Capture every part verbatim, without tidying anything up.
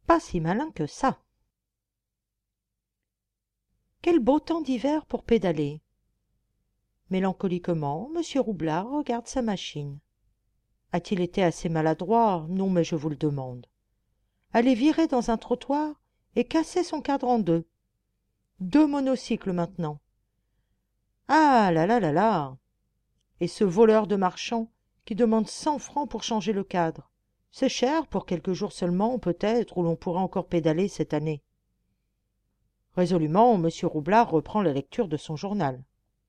pas si malin que ça. Quel beau temps d'hiver pour pédaler. Mélancoliquement, M. Roublard regarde sa machine. A-t-il été assez maladroit? Non, mais je vous le demande. Aller virer dans un trottoir et casser son cadre en deux. Deux monocycles maintenant. Ah là là là là. Et ce voleur de marchand qui demande cent francs pour changer le cadre. C'est cher pour quelques jours seulement, peut-être, où l'on pourra encore pédaler cette année. Résolument, M. Roublard reprend la lecture de son journal.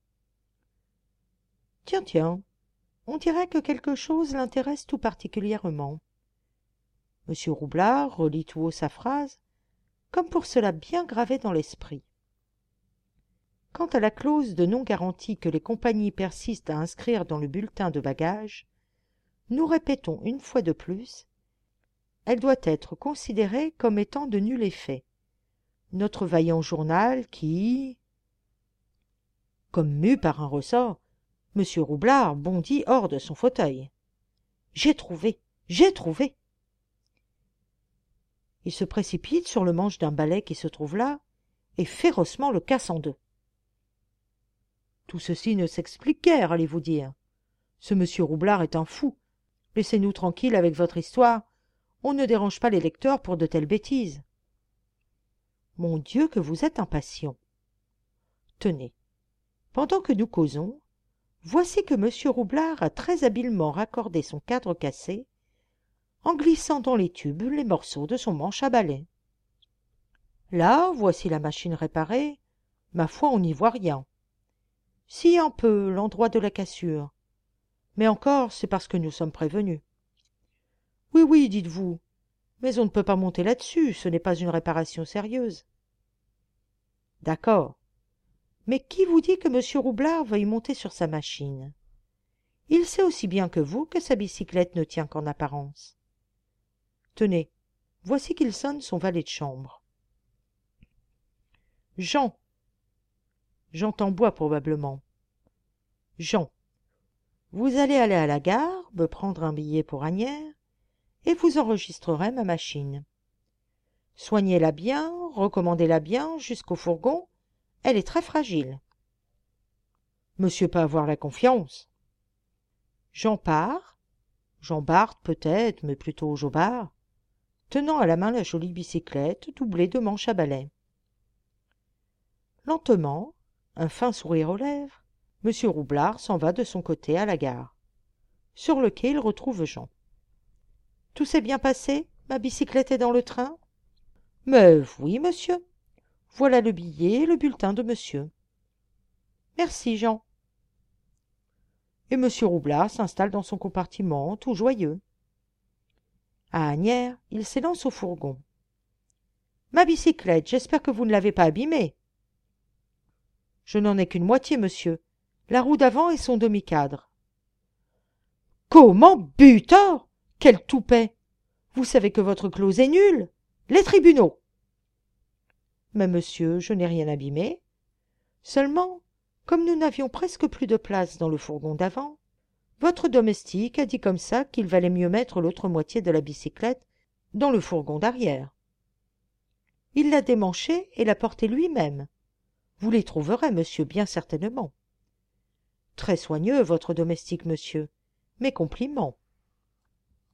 Tiens, tiens, on dirait que quelque chose l'intéresse tout particulièrement. M. Roublard relit tout haut sa phrase, comme pour se la bien graver dans l'esprit. Quant à la clause de non-garantie que les compagnies persistent à inscrire dans le bulletin de bagages, nous répétons une fois de plus, elle doit être considérée comme étant de nul effet. Notre vaillant journal qui... Comme mu par un ressort, M. Roublard bondit hors de son fauteuil. « J'ai trouvé, j'ai trouvé !» Il se précipite sur le manche d'un balai qui se trouve là et férocement le casse en deux. Tout ceci ne s'explique guère, allez-vous dire. Ce M. Roublard est un fou. Laissez-nous tranquilles avec votre histoire. On ne dérange pas les lecteurs pour de telles bêtises. Mon Dieu, que vous êtes impatient. Tenez, pendant que nous causons, voici que M. Roublard a très habilement raccordé son cadre cassé en glissant dans les tubes les morceaux de son manche à balai. Là, voici la machine réparée. Ma foi, on n'y voit rien. Si, un peu, l'endroit de la cassure. Mais encore, c'est parce que nous sommes prévenus. Oui, oui, dites-vous, mais on ne peut pas monter là-dessus, ce n'est pas une réparation sérieuse. D'accord. Mais qui vous dit que M. Roublard veuille monter sur sa machine? Il sait aussi bien que vous que sa bicyclette ne tient qu'en apparence. Tenez, voici qu'il sonne son valet de chambre. Jean. Jean Tambois, probablement. Jean, vous allez aller à la gare, me prendre un billet pour Asnières, et vous enregistrerez ma machine. Soignez-la bien, recommandez-la bien jusqu'au fourgon, elle est très fragile. Monsieur peut avoir la confiance. Jean part, Jean Bart peut-être, mais plutôt Jobard, tenant à la main la jolie bicyclette doublée de manches à balai. Lentement, un fin sourire aux lèvres, M. Roublard s'en va de son côté à la gare. Sur le quai, il retrouve Jean. « Tout s'est bien passé? Ma bicyclette est dans le train ?»« Mais oui, monsieur. Voilà le billet et le bulletin de monsieur. »« Merci, Jean. » Et M. Roublard s'installe dans son compartiment, tout joyeux. À Asnières, il s'élance au fourgon. « Ma bicyclette, j'espère que vous ne l'avez pas abîmée. »« Je n'en ai qu'une moitié, monsieur. La roue d'avant et son demi-cadre. »« Comment, butor? Quel toupet! Vous savez que votre clause est nulle. Les tribunaux. »« Mais monsieur, je n'ai rien abîmé. Seulement, comme nous n'avions presque plus de place dans le fourgon d'avant, votre domestique a dit comme ça qu'il valait mieux mettre l'autre moitié de la bicyclette dans le fourgon d'arrière. Il l'a démanchée et l'a portée lui-même. Vous les trouverez, monsieur, bien certainement. Très soigneux, votre domestique, monsieur. Mes compliments.